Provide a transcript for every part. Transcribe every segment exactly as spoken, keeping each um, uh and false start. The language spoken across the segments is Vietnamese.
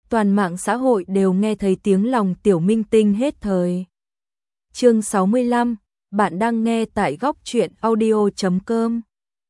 toàn mạng xã hội đều nghe thấy tiếng lòng tiểu minh tinh hết thời. Chương sáu mươi lăm, bạn đang nghe tại góc truyện audio chấm com.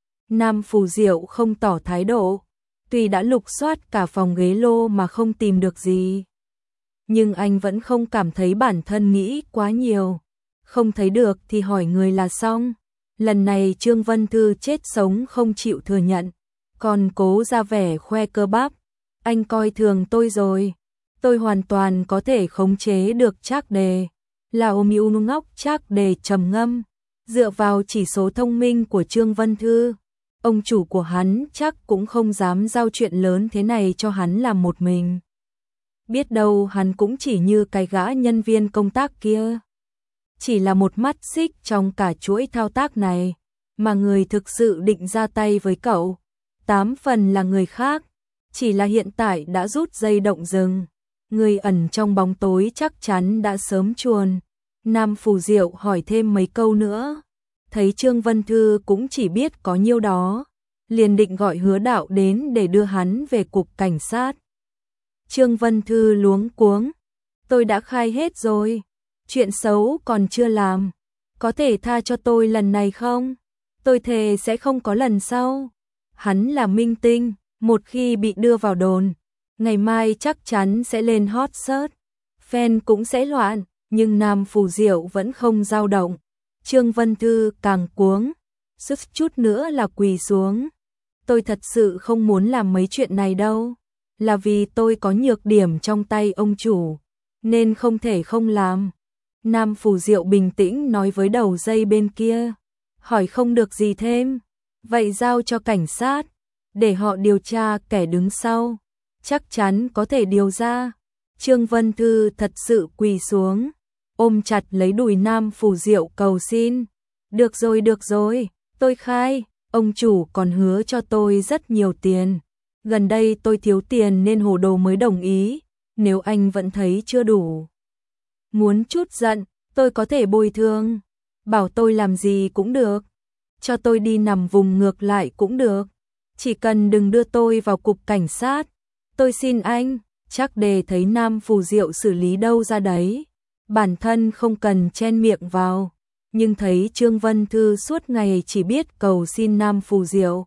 Nam Phù Diệu không tỏ thái độ, tuy đã lục soát cả phòng ghế lô mà không tìm được gì. Nhưng anh vẫn không cảm thấy bản thân nghĩ quá nhiều. Không thấy được thì hỏi người là xong. Lần này Trương Vân Thư chết sống không chịu thừa nhận, còn cố ra vẻ khoe cơ bắp. Anh coi thường tôi rồi. Tôi hoàn toàn có thể khống chế được Trác Đề. Là ôm yêu ngốc Trác Đề trầm ngâm. Dựa vào chỉ số thông minh của Trương Vân Thư, ông chủ của hắn chắc cũng không dám giao chuyện lớn thế này cho hắn làm một mình. Biết đâu hắn cũng chỉ như cái gã nhân viên công tác kia. Chỉ là một mắt xích trong cả chuỗi thao tác này, mà người thực sự định ra tay với cậu, tám phần là người khác, chỉ là hiện tại đã rút dây động rừng. Người ẩn trong bóng tối chắc chắn đã sớm chuồn. Nam Phù Diệu hỏi thêm mấy câu nữa, thấy Trương Vân Thư cũng chỉ biết có nhiêu đó, liền định gọi Hứa Đạo đến để đưa hắn về cục cảnh sát. Trương Vân Thư luống cuống, tôi đã khai hết rồi, chuyện xấu còn chưa làm, có thể tha cho tôi lần này không? Tôi thề sẽ không có lần sau. Hắn là minh tinh, một khi bị đưa vào đồn, ngày mai chắc chắn sẽ lên hot search, fan cũng sẽ loạn, nhưng Nam Phù Diệu vẫn không dao động. Trương Vân Thư càng cuống, sức chút nữa là quỳ xuống. Tôi thật sự không muốn làm mấy chuyện này đâu, là vì tôi có nhược điểm trong tay ông chủ, nên không thể không làm. Nam Phù Diệu bình tĩnh nói với đầu dây bên kia, hỏi không được gì thêm, vậy giao cho cảnh sát, để họ điều tra kẻ đứng sau, chắc chắn có thể điều ra. Trương Vân Thư thật sự quỳ xuống, ôm chặt lấy đùi Nam Phù Diệu cầu xin. Được rồi, được rồi, tôi khai, ông chủ còn hứa cho tôi rất nhiều tiền. Gần đây tôi thiếu tiền nên hồ đồ mới đồng ý, nếu anh vẫn thấy chưa đủ, muốn chút giận, tôi có thể bồi thường, bảo tôi làm gì cũng được, cho tôi đi nằm vùng ngược lại cũng được, chỉ cần đừng đưa tôi vào cục cảnh sát, tôi xin anh. Trác Đề thấy Nam Phù Diệu xử lý đâu ra đấy, bản thân không cần chen miệng vào, nhưng thấy Trương Vân Thư suốt ngày chỉ biết cầu xin Nam Phù Diệu,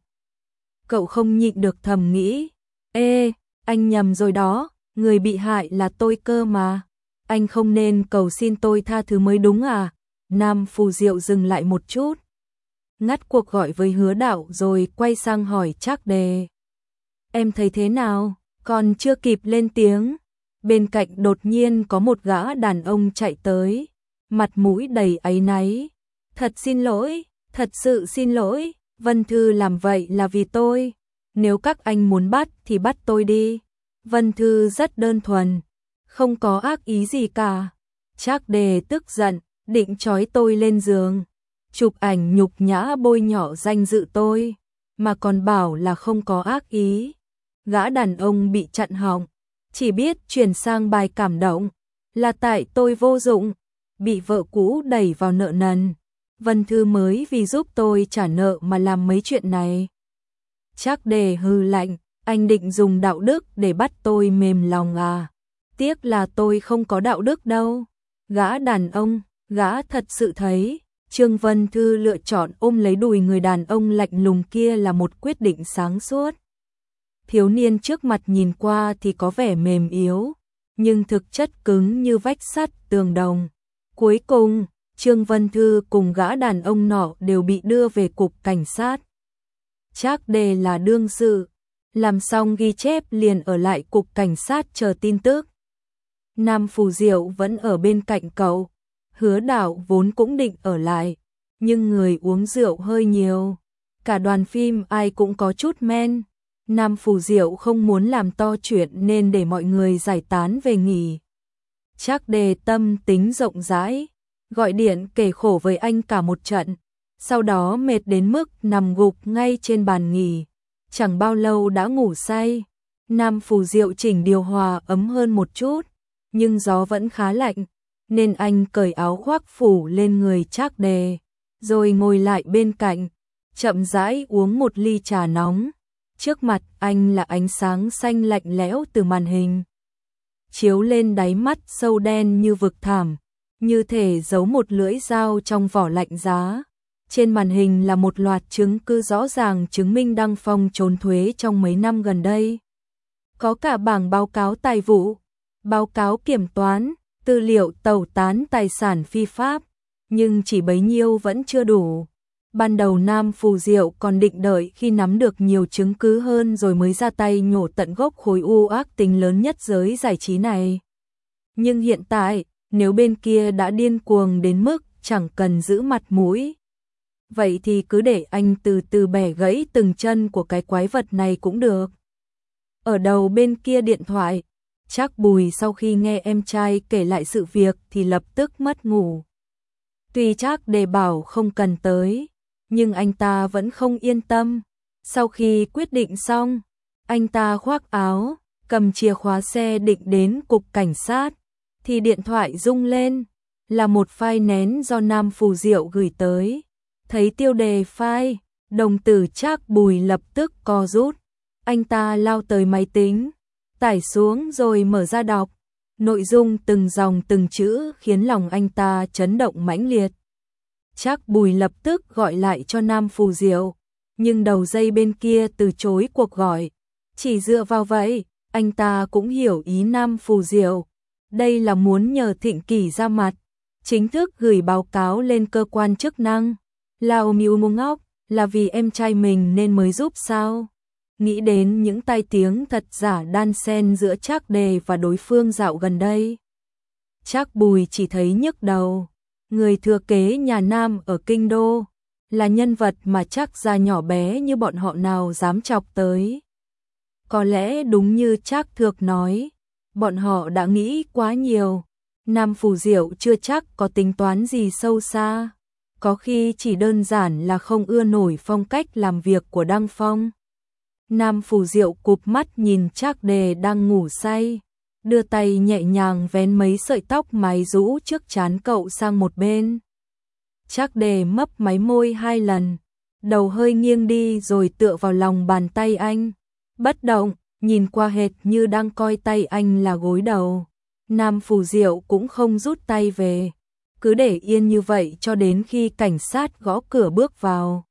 cậu không nhịn được thầm nghĩ, ê, anh nhầm rồi đó, người bị hại là tôi cơ mà, anh không nên cầu xin tôi tha thứ mới đúng à? Nam Phù Diệu dừng lại một chút, ngắt cuộc gọi với Hứa Đạo rồi quay sang hỏi Trác Đề, em thấy thế nào? Còn chưa kịp lên tiếng, bên cạnh đột nhiên có một gã đàn ông chạy tới, mặt mũi đầy áy náy. Thật xin lỗi, thật sự xin lỗi, Vân Thư làm vậy là vì tôi, nếu các anh muốn bắt thì bắt tôi đi. Vân Thư rất đơn thuần, không có ác ý gì cả. Trác Đề tức giận, định trói tôi lên giường, chụp ảnh nhục nhã bôi nhọ danh dự tôi, mà còn bảo là không có ác ý. Gã đàn ông bị chặn họng, chỉ biết chuyển sang bài cảm động, là tại tôi vô dụng, bị vợ cũ đẩy vào nợ nần, Vân Thư mới vì giúp tôi trả nợ mà làm mấy chuyện này. Trác Đề hừ lạnh, anh định dùng đạo đức để bắt tôi mềm lòng à? Tiếc là tôi không có đạo đức đâu. Gã đàn ông, gã thật sự thấy Trương Vân Thư lựa chọn ôm lấy đùi người đàn ông lạnh lùng kia là một quyết định sáng suốt. Thiếu niên trước mặt nhìn qua thì có vẻ mềm yếu, nhưng thực chất cứng như vách sắt tường đồng. Cuối cùng, Trương Vân Thư cùng gã đàn ông nọ đều bị đưa về cục cảnh sát. Trác Đề là đương sự, làm xong ghi chép liền ở lại cục cảnh sát chờ tin tức. Nam Phù Diệu vẫn ở bên cạnh cậu, Hứa Đạo vốn cũng định ở lại, nhưng người uống rượu hơi nhiều, cả đoàn phim ai cũng có chút men. Nam Phù Diệu không muốn làm to chuyện nên để mọi người giải tán về nghỉ. Trác Đề tâm tính rộng rãi, gọi điện kể khổ với anh cả một trận, sau đó mệt đến mức nằm gục ngay trên bàn nghỉ, chẳng bao lâu đã ngủ say. Nam Phù Diệu chỉnh điều hòa ấm hơn một chút, nhưng gió vẫn khá lạnh, nên anh cởi áo khoác phủ lên người Trác Đề, rồi ngồi lại bên cạnh, chậm rãi uống một ly trà nóng. Trước mặt anh là ánh sáng xanh lạnh lẽo từ màn hình. chiếu lên đáy mắt sâu đen như vực thẳm, như thể giấu một lưỡi dao trong vỏ lạnh giá. Trên màn hình là một loạt chứng cứ rõ ràng chứng minh Đăng Phong trốn thuế trong mấy năm gần đây. Có cả bảng báo cáo tài vụ, báo cáo kiểm toán, tư liệu tẩu tán tài sản phi pháp, nhưng chỉ bấy nhiêu vẫn chưa đủ. Ban đầu Nam Phù Diệu còn định đợi khi nắm được nhiều chứng cứ hơn rồi mới ra tay nhổ tận gốc khối u ác tính lớn nhất giới giải trí này. Nhưng hiện tại, nếu bên kia đã điên cuồng đến mức chẳng cần giữ mặt mũi, vậy thì cứ để anh từ từ bẻ gãy từng chân của cái quái vật này cũng được. Ở đầu bên kia điện thoại, Trác Bùi sau khi nghe em trai kể lại sự việc thì lập tức mất ngủ. Tuy Trác Đề bảo không cần tới, nhưng anh ta vẫn không yên tâm. Sau khi quyết định xong, anh ta khoác áo, cầm chìa khóa xe định đến cục cảnh sát, thì điện thoại rung lên, là một file nén do Nam Phù Diệu gửi tới. Thấy tiêu đề file, đồng tử Trác Bùi lập tức co rút. Anh ta lao tới máy tính, tải xuống rồi mở ra đọc. Nội dung từng dòng từng chữ khiến lòng anh ta chấn động mãnh liệt. Trác Bùi lập tức gọi lại cho Nam Phù Diệu, nhưng đầu dây bên kia từ chối cuộc gọi. Chỉ dựa vào vậy, anh ta cũng hiểu ý Nam Phù Diệu. Đây là muốn nhờ Thịnh Kỳ ra mặt, chính thức gửi báo cáo lên cơ quan chức năng. Lao Miu Mu ngốc, là vì em trai mình nên mới giúp sao? Nghĩ đến những tai tiếng thật giả đan xen giữa Trác Đề và đối phương dạo gần đây, Trác Bùi chỉ thấy nhức đầu. Người thừa kế nhà Nam ở Kinh Đô, là nhân vật mà Trác gia nhỏ bé như bọn họ nào dám chọc tới. Có lẽ đúng như Trác Thược nói, bọn họ đã nghĩ quá nhiều. Nam Phù Diệu chưa chắc có tính toán gì sâu xa, có khi chỉ đơn giản là không ưa nổi phong cách làm việc của Đăng Phong. Nam Phù Diệu cụp mắt nhìn Trác Đề đang ngủ say, đưa tay nhẹ nhàng vén mấy sợi tóc mái rũ trước trán cậu sang một bên. Trác Đề mấp máy môi hai lần, đầu hơi nghiêng đi rồi tựa vào lòng bàn tay anh, bất động, nhìn qua hệt như đang coi tay anh là gối đầu. Nam Phù Diệu cũng không rút tay về, cứ để yên như vậy cho đến khi cảnh sát gõ cửa bước vào.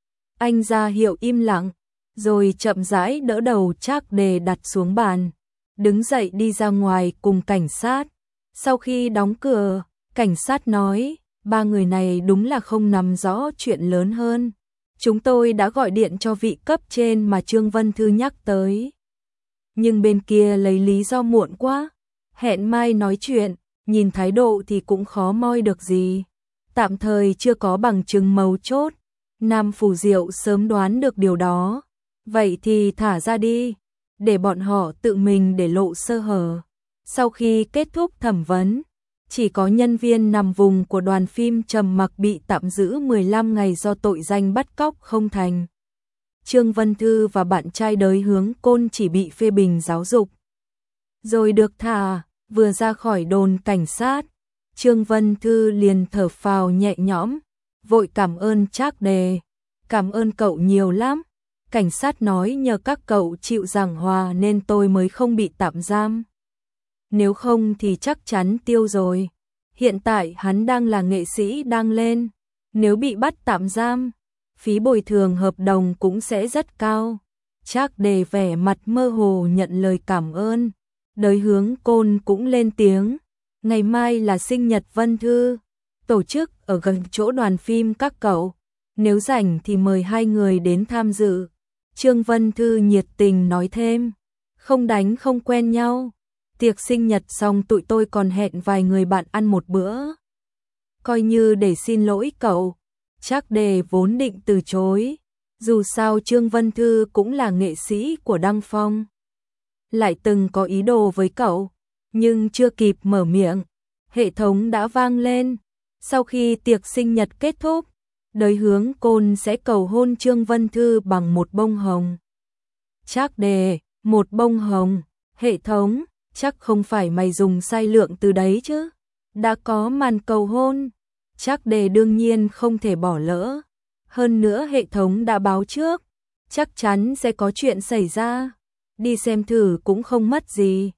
Anh ra hiệu im lặng, rồi chậm rãi đỡ đầu Trác Đề đặt xuống bàn, đứng dậy đi ra ngoài cùng cảnh sát. Sau khi đóng cửa, cảnh sát nói, ba người này đúng là không nắm rõ chuyện lớn hơn. Chúng tôi đã gọi điện cho vị cấp trên mà Trương Vân Thư nhắc tới. Nhưng bên kia lấy lý do muộn quá, hẹn mai nói chuyện, nhìn thái độ thì cũng khó moi được gì. Tạm thời chưa có bằng chứng mấu chốt. Nam Phù Diệu sớm đoán được điều đó. Vậy thì thả ra đi, để bọn họ tự mình để lộ sơ hở. Sau khi kết thúc thẩm vấn, chỉ có nhân viên nằm vùng của đoàn phim Trầm Mặc bị tạm giữ mười lăm ngày do tội danh bắt cóc không thành. Trương Vân Thư và bạn trai Đới Hướng Côn chỉ bị phê bình giáo dục, rồi được thả. Vừa ra khỏi đồn cảnh sát, Trương Vân Thư liền thở phào nhẹ nhõm, vội cảm ơn Trác Đề. Cảm ơn cậu nhiều lắm. Cảnh sát nói nhờ các cậu chịu giảng hòa nên tôi mới không bị tạm giam. Nếu không thì chắc chắn tiêu rồi. Hiện tại hắn đang là nghệ sĩ đang lên. Nếu bị bắt tạm giam, phí bồi thường hợp đồng cũng sẽ rất cao. Trác Đề vẻ mặt mơ hồ nhận lời cảm ơn. Đới Hướng Côn cũng lên tiếng. Ngày mai là sinh nhật Vân Thư, tổ chức ở gần chỗ đoàn phim các cậu. Nếu rảnh thì mời hai người đến tham dự. Trương Vân Thư nhiệt tình nói thêm. Không đánh không quen nhau. Tiệc sinh nhật xong tụi tôi còn hẹn vài người bạn ăn một bữa. Coi như để xin lỗi cậu. Trác Đề vốn định từ chối. Dù sao Trương Vân Thư cũng là nghệ sĩ của Đăng Phong, lại từng có ý đồ với cậu. Nhưng chưa kịp mở miệng, hệ thống đã vang lên. Sau khi tiệc sinh nhật kết thúc, Đới Hướng Côn sẽ cầu hôn Trương Vân Thư bằng một bông hồng. Trác Đề, một bông hồng. Hệ thống, chắc không phải mày dùng sai lượng từ đấy chứ? Đã có màn cầu hôn, Trác Đề đương nhiên không thể bỏ lỡ. Hơn nữa hệ thống đã báo trước, chắc chắn sẽ có chuyện xảy ra. Đi xem thử cũng không mất gì.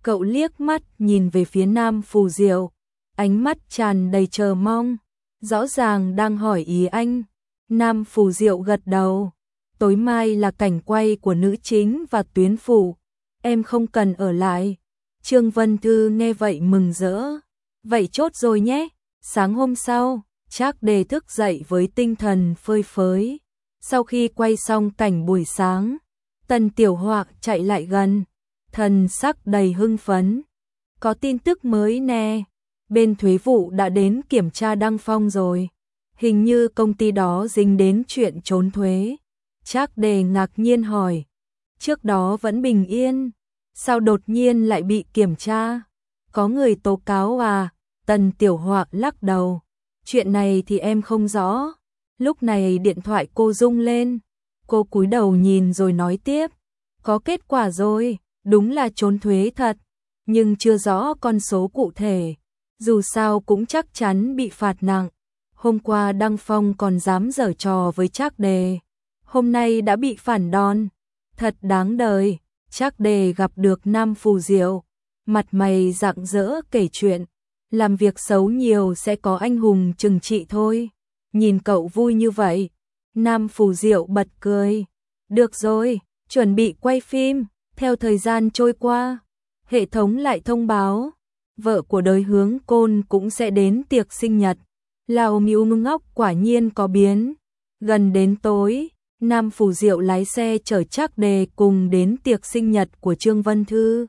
Cậu liếc mắt nhìn về phía Nam Phù Diệu, ánh mắt tràn đầy chờ mong, rõ ràng đang hỏi ý anh. Nam Phù Diệu gật đầu. Tối mai là cảnh quay của nữ chính và tuyến phụ, em không cần ở lại. Trương Vân Thư nghe vậy mừng rỡ. Vậy chốt rồi nhé. Sáng hôm sau, Trác Đề thức dậy với tinh thần phơi phới. Sau khi quay xong cảnh buổi sáng, Tần Tiểu Họa chạy lại gần, thần sắc đầy hưng phấn. Có tin tức mới nè, bên thuế vụ đã đến kiểm tra Đăng Phong rồi. Hình như công ty đó dính đến chuyện trốn thuế. Trác Đề ngạc nhiên hỏi, trước đó vẫn bình yên, sao đột nhiên lại bị kiểm tra? Có người tố cáo à? Tần Tiểu Họa lắc đầu, chuyện này thì em không rõ. Lúc này điện thoại cô rung lên, cô cúi đầu nhìn rồi nói tiếp, có kết quả rồi, đúng là trốn thuế thật, nhưng chưa rõ con số cụ thể, dù sao cũng chắc chắn bị phạt nặng. Hôm qua Đăng Phong còn dám giở trò với Trác Đề, hôm nay đã bị phản đòn, thật đáng đời. Trác Đề gặp được Nam Phù Diệu, mặt mày rạng rỡ kể chuyện, làm việc xấu nhiều sẽ có anh hùng trừng trị thôi. Nhìn cậu vui như vậy, Nam Phù Diệu bật cười. Được rồi, chuẩn bị quay phim. Theo thời gian trôi qua, hệ thống lại thông báo, vợ của Đới Hướng Côn cũng sẽ đến tiệc sinh nhật. Lào Miu Ngốc quả nhiên có biến. Gần đến tối, Nam Phù Diệu lái xe chở Trác Đề cùng đến tiệc sinh nhật của Trương Vân Thư.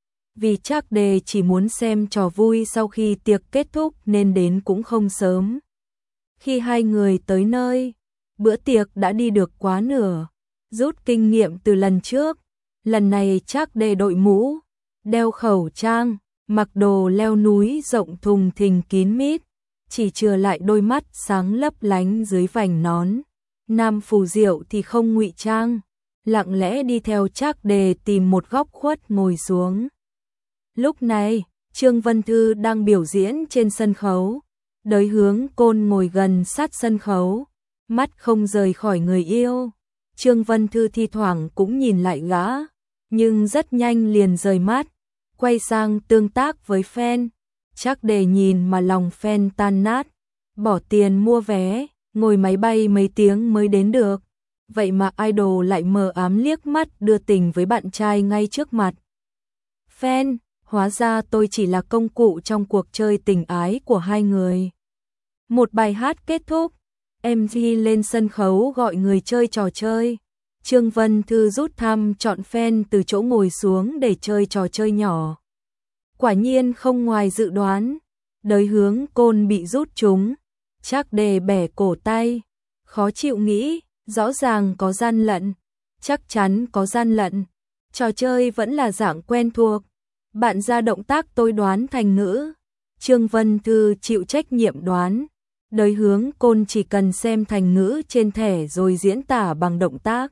Vì Trác Đề chỉ muốn xem trò vui sau khi tiệc kết thúc nên đến cũng không sớm. Khi hai người tới nơi, bữa tiệc đã đi được quá nửa. Rút kinh nghiệm từ lần trước, lần này Trác Đề đội mũ, đeo khẩu trang, mặc đồ leo núi rộng thùng thình kín mít, chỉ chừa lại đôi mắt sáng lấp lánh dưới vành nón. Nam Phù Diệu thì không ngụy trang, lặng lẽ đi theo Trác Đề tìm một góc khuất ngồi xuống. Lúc này, Trương Vân Thư đang biểu diễn trên sân khấu, Đới Hướng Côn ngồi gần sát sân khấu, mắt không rời khỏi người yêu. Trương Vân Thư thi thoảng cũng nhìn lại gã, nhưng rất nhanh liền rời mắt, quay sang tương tác với fan. Trác Đề nhìn mà lòng fan tan nát, bỏ tiền mua vé, ngồi máy bay mấy tiếng mới đến được. Vậy mà idol lại mờ ám liếc mắt đưa tình với bạn trai ngay trước mặt. Fan, hóa ra tôi chỉ là công cụ trong cuộc chơi tình ái của hai người. Một bài hát kết thúc, em vê lên sân khấu gọi người chơi trò chơi. Trương Vân Thư rút thăm chọn fan từ chỗ ngồi xuống để chơi trò chơi nhỏ. Quả nhiên không ngoài dự đoán, Đới Hướng Côn bị rút trúng. Trác Đề bẻ cổ tay, khó chịu nghĩ, rõ ràng có gian lận, chắc chắn có gian lận. Trò chơi vẫn là dạng quen thuộc, bạn ra động tác tôi đoán thành ngữ. Trương Vân Thư chịu trách nhiệm đoán, Đới Hướng Côn chỉ cần xem thành ngữ trên thẻ rồi diễn tả bằng động tác.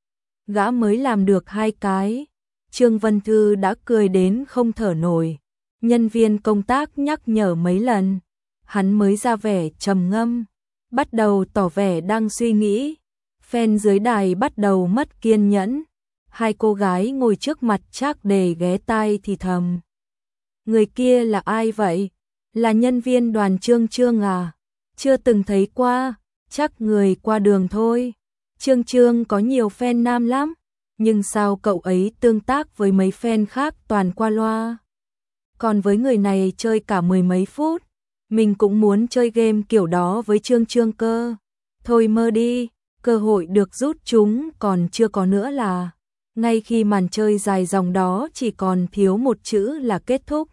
Gã mới làm được hai cái, Trương Vân Thư đã cười đến không thở nổi. Nhân viên công tác nhắc nhở mấy lần, hắn mới ra vẻ trầm ngâm, bắt đầu tỏ vẻ đang suy nghĩ. Fan dưới đài bắt đầu mất kiên nhẫn. Hai cô gái ngồi trước mặt Trác Đề ghé tai thì thầm. Người kia là ai vậy? Là nhân viên đoàn Trương Trương à? Chưa từng thấy qua, chắc người qua đường thôi. Trương Trương có nhiều fan nam lắm, nhưng sao cậu ấy tương tác với mấy fan khác toàn qua loa. Còn với người này chơi cả mười mấy phút, mình cũng muốn chơi game kiểu đó với Trương Trương cơ. Thôi mơ đi, cơ hội được rút chúng còn chưa có nữa là. Ngay khi màn chơi dài dòng đó chỉ còn thiếu một chữ là kết thúc.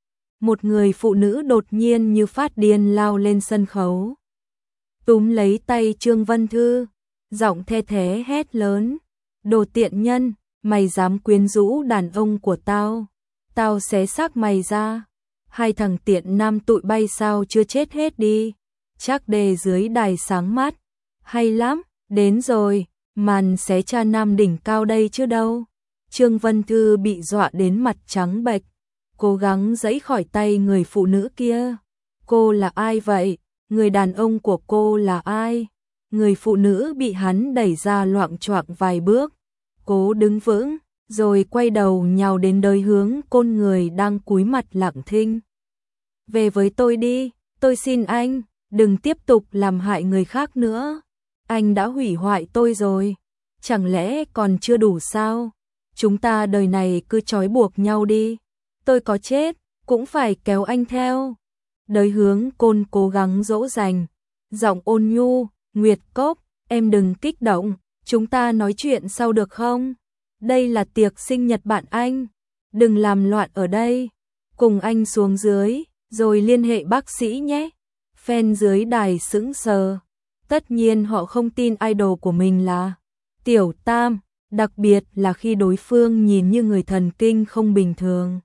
Một người phụ nữ đột nhiên như phát điên lao lên sân khấu, túm lấy tay Trương Vân Thư, giọng the thé hét lớn. Đồ tiện nhân, mày dám quyến rũ đàn ông của tao, tao xé xác mày ra. Hai thằng tiện nam tụi bay sao chưa chết hết đi. Trác Đề dưới đài sáng mắt, hay lắm, đến rồi, màn xé cha nam đỉnh cao đây chứ đâu. Trương Vân Thư bị dọa đến mặt trắng bệch, cố gắng giãy khỏi tay người phụ nữ kia. Cô là ai vậy? Người đàn ông của cô là ai? Người phụ nữ bị hắn đẩy ra loạng choạng vài bước, cố đứng vững, rồi quay đầu nhào đến Đới Hướng Côn người đang cúi mặt lặng thinh. Về với tôi đi, tôi xin anh, đừng tiếp tục làm hại người khác nữa. Anh đã hủy hoại tôi rồi, chẳng lẽ còn chưa đủ sao? Chúng ta đời này cứ trói buộc nhau đi, tôi có chết cũng phải kéo anh theo. Đới Hướng Côn cố gắng dỗ dành, giọng ôn nhu, Nguyệt Cốc, em đừng kích động, chúng ta nói chuyện sau được không? Đây là tiệc sinh nhật bạn anh, đừng làm loạn ở đây. Cùng anh xuống dưới, rồi liên hệ bác sĩ nhé. Fan dưới đài sững sờ. Tất nhiên họ không tin idol của mình là Tiểu Tam, đặc biệt là khi đối phương nhìn như người thần kinh không bình thường.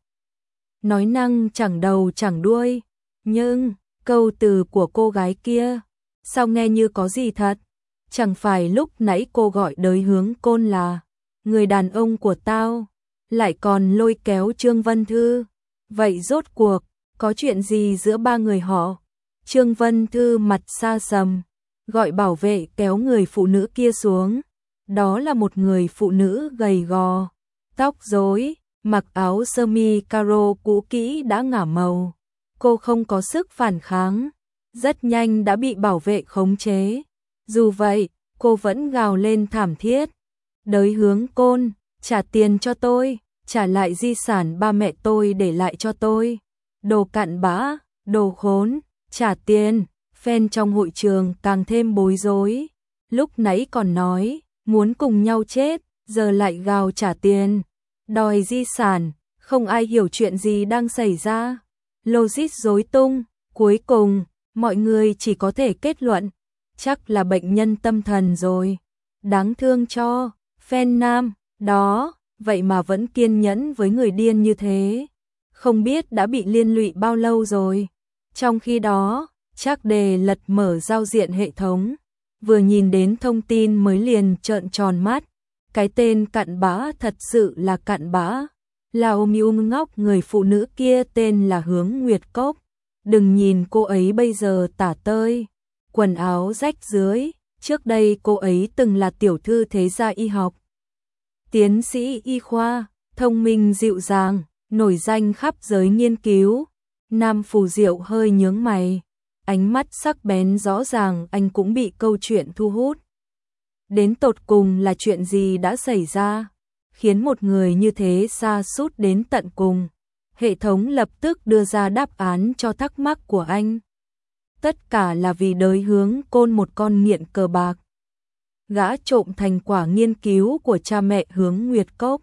Nói năng chẳng đầu chẳng đuôi, nhưng câu từ của cô gái kia, sao nghe như có gì thật? Chẳng phải lúc nãy cô gọi Đới Hướng Côn là người đàn ông của tao, lại còn lôi kéo Trương Vân Thư. Vậy rốt cuộc, có chuyện gì giữa ba người họ? Trương Vân Thư mặt xa sầm, gọi bảo vệ kéo người phụ nữ kia xuống. Đó là một người phụ nữ gầy gò, tóc rối, mặc áo sơ mi caro cũ kỹ đã ngả màu. Cô không có sức phản kháng, rất nhanh đã bị bảo vệ khống chế. Dù vậy, cô vẫn gào lên thảm thiết. Đới Hướng Côn, trả tiền cho tôi, trả lại di sản ba mẹ tôi để lại cho tôi. Đồ cặn bã, đồ khốn, trả tiền. Fan trong hội trường càng thêm bối rối. Lúc nãy còn nói, muốn cùng nhau chết, giờ lại gào trả tiền, đòi di sản, không ai hiểu chuyện gì đang xảy ra. Logic rối tung, cuối cùng, mọi người chỉ có thể kết luận, chắc là bệnh nhân tâm thần rồi. Đáng thương cho fan nam, đó, vậy mà vẫn kiên nhẫn với người điên như thế. Không biết đã bị liên lụy bao lâu rồi. Trong khi đó, Trác Đề lật mở giao diện hệ thống, vừa nhìn đến thông tin mới liền trợn tròn mắt. Cái tên cặn bã thật sự là cặn bã. Lao Miu ngóc người phụ nữ kia tên là Hướng Nguyệt Cốc. Đừng nhìn cô ấy bây giờ tả tơi, quần áo rách rưới, trước đây cô ấy từng là tiểu thư thế gia y học. Tiến sĩ y khoa, thông minh dịu dàng, nổi danh khắp giới nghiên cứu. Nam Phù Diệu hơi nhướng mày, ánh mắt sắc bén rõ ràng anh cũng bị câu chuyện thu hút. Đến tột cùng là chuyện gì đã xảy ra, khiến một người như thế sa sút đến tận cùng. Hệ thống lập tức đưa ra đáp án cho thắc mắc của anh. Tất cả là vì Đới Hướng Côn một con nghiện cờ bạc. Gã trộm thành quả nghiên cứu của cha mẹ Hướng Nguyệt Cốc,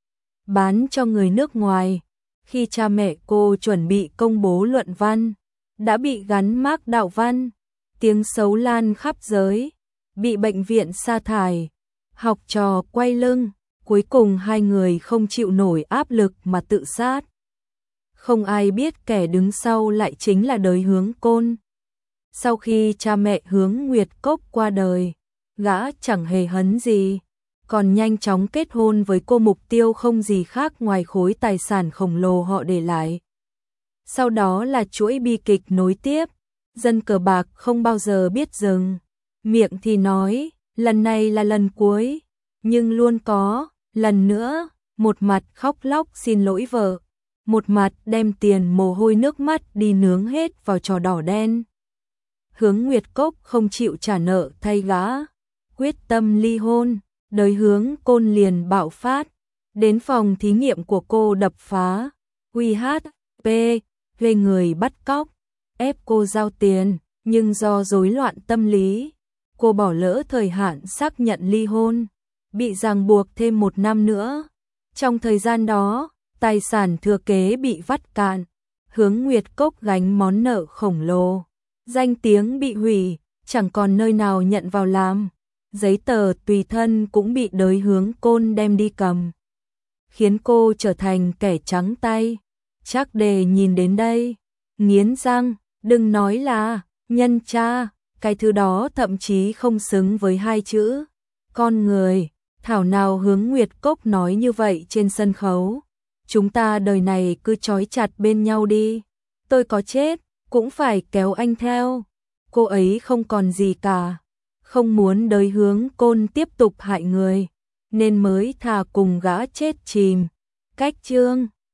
bán cho người nước ngoài. Khi cha mẹ cô chuẩn bị công bố luận văn, đã bị gắn mác đạo văn, tiếng xấu lan khắp giới, bị bệnh viện sa thải, học trò quay lưng, cuối cùng hai người không chịu nổi áp lực mà tự sát. Không ai biết kẻ đứng sau lại chính là Đới Hướng Côn. Sau khi cha mẹ Hướng Nguyệt Cốc qua đời, gã chẳng hề hấn gì, còn nhanh chóng kết hôn với cô, mục tiêu không gì khác ngoài khối tài sản khổng lồ họ để lại. Sau đó là chuỗi bi kịch nối tiếp, dân cờ bạc không bao giờ biết dừng, miệng thì nói, lần này là lần cuối, nhưng luôn có, lần nữa, một mặt khóc lóc xin lỗi vợ, một mặt đem tiền mồ hôi nước mắt đi nướng hết vào trò đỏ đen. Hướng Nguyệt Cốc không chịu trả nợ thay gã, quyết tâm ly hôn. Đới Hướng Côn liền bạo phát, đến phòng thí nghiệm của cô đập phá, quy hát pê, thuê người bắt cóc, ép cô giao tiền, nhưng do rối loạn tâm lý, cô bỏ lỡ thời hạn xác nhận ly hôn, bị ràng buộc thêm một năm nữa. Trong thời gian đó, tài sản thừa kế bị vắt cạn, Hướng Nguyệt Cốc gánh món nợ khổng lồ, danh tiếng bị hủy, chẳng còn nơi nào nhận vào làm. Giấy tờ tùy thân cũng bị Đới Hướng Côn đem đi cầm, khiến cô trở thành kẻ trắng tay. Trác Đề nhìn đến đây, nghiến răng, đừng nói là nhân cha, cái thứ đó thậm chí không xứng với hai chữ con người. Thảo nào Hướng Nguyệt Cốc nói như vậy trên sân khấu. Chúng ta đời này cứ trói chặt bên nhau đi, tôi có chết cũng phải kéo anh theo. Cô ấy không còn gì cả, không muốn Đới Hướng Côn tiếp tục hại người, nên mới thà cùng gã chết chìm. Cách chương